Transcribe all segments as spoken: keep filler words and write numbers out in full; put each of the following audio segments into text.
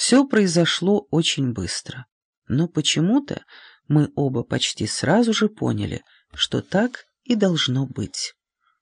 Все произошло очень быстро, но почему-то мы оба почти сразу же поняли, что так и должно быть.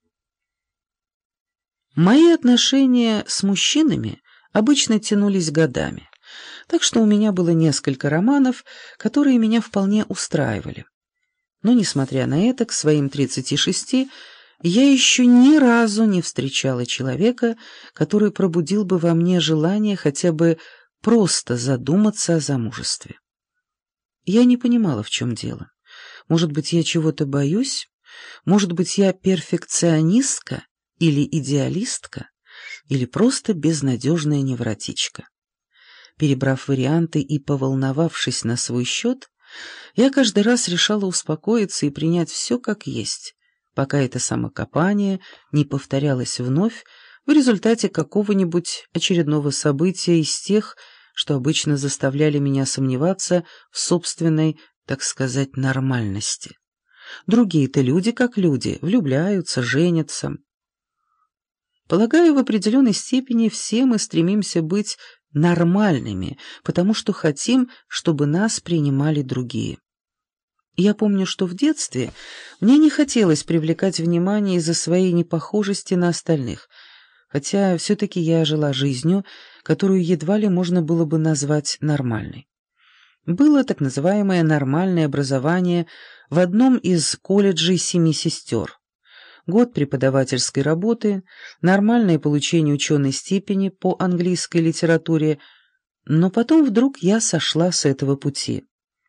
Мои отношения с мужчинами обычно тянулись годами, так что у меня было несколько романов, которые меня вполне устраивали. Но, несмотря на это, к своим тридцати шести я еще ни разу не встречала человека, который пробудил бы во мне желание хотя бы просто задуматься о замужестве. Я не понимала, в чем дело. Может быть, я чего-то боюсь? Может быть, я перфекционистка или идеалистка? Или просто безнадежная невротичка? Перебрав варианты и поволновавшись на свой счет, я каждый раз решала успокоиться и принять все как есть, пока это самокопание не повторялось вновь в результате какого-нибудь очередного события из тех, что обычно заставляли меня сомневаться в собственной, так сказать, нормальности. Другие-то люди как люди, влюбляются, женятся. Полагаю, в определенной степени все мы стремимся быть нормальными, потому что хотим, чтобы нас принимали другие. Я помню, что в детстве мне не хотелось привлекать внимание из-за своей непохожести на остальных, хотя все-таки я жила жизнью, которую едва ли можно было бы назвать нормальной. Было так называемое нормальное образование в одном из колледжей семи сестер. Год преподавательской работы, нормальное получение ученой степени по английской литературе, но потом вдруг я сошла с этого пути.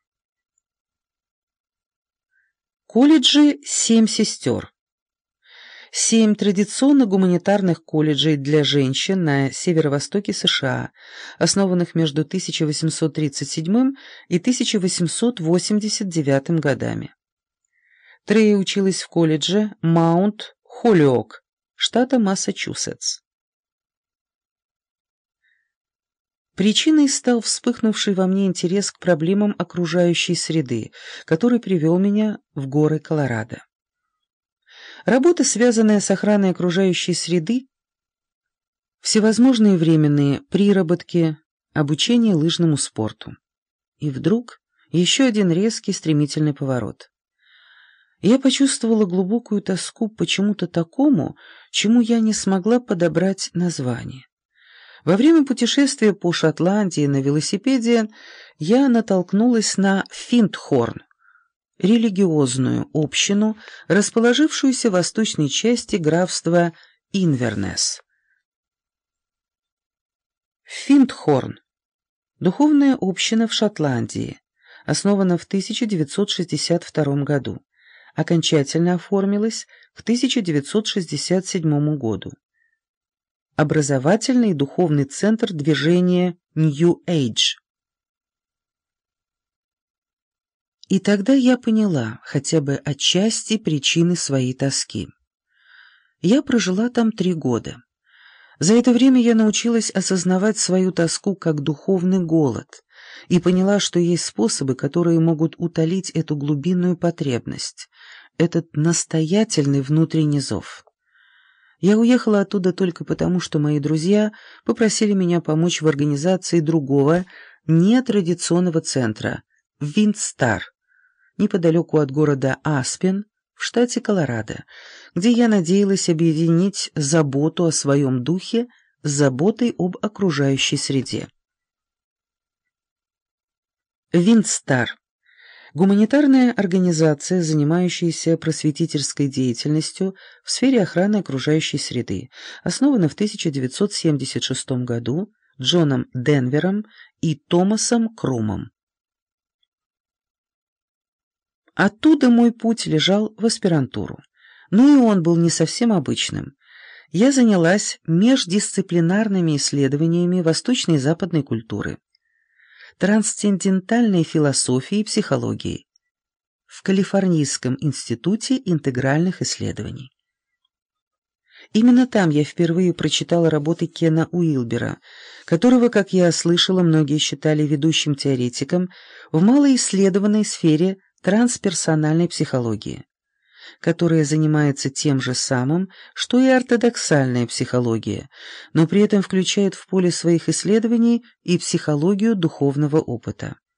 Колледжи «Семь сестер». Семь традиционно гуманитарных колледжей для женщин на северо-востоке США, основанных между тысяча восемьсот тридцать седьмым и тысяча восемьсот восемьдесят девятым годами. Трей училась в колледже Маунт Холиок, штата Массачусетс. Причиной стал вспыхнувший во мне интерес к проблемам окружающей среды, который привел меня в горы Колорадо. Работа, связанная с охраной окружающей среды, всевозможные временные приработки, обучение лыжному спорту. И вдруг еще один резкий стремительный поворот. Я почувствовала глубокую тоску по чему-то такому, чему я не смогла подобрать название. Во время путешествия по Шотландии на велосипеде я натолкнулась на Финтхорн, религиозную общину, расположившуюся в восточной части графства Инвернес. Финтхорн – духовная община в Шотландии, основана в тысяча девятьсот шестьдесят втором году, окончательно оформилась к тысяча девятьсот шестьдесят седьмому году. Образовательный и духовный центр движения New Age. И тогда я поняла хотя бы отчасти причины своей тоски. Я прожила там три года. За это время я научилась осознавать свою тоску как духовный голод и поняла, что есть способы, которые могут утолить эту глубинную потребность, этот настоятельный внутренний зов. Я уехала оттуда только потому, что мои друзья попросили меня помочь в организации другого, нетрадиционного центра – Виндстар, неподалеку от города Аспен в штате Колорадо, где я надеялась объединить заботу о своем духе с заботой об окружающей среде. Виндстар – гуманитарная организация, занимающаяся просветительской деятельностью в сфере охраны окружающей среды, основана в тысяча девятьсот семьдесят шестом году Джоном Денвером и Томасом Крумом. Оттуда мой путь лежал в аспирантуру, но и он был не совсем обычным. Я занялась междисциплинарными исследованиями восточной и западной культуры, трансцендентальной философией и психологией в Калифорнийском институте интегральных исследований. Именно там я впервые прочитала работы Кена Уилбера, которого, как я слышала, многие считали ведущим теоретиком в малоисследованной сфере трансперсональной психологии. которая занимается тем же самым, что и ортодоксальная психология, но при этом включает в поле своих исследований и психологию духовного опыта.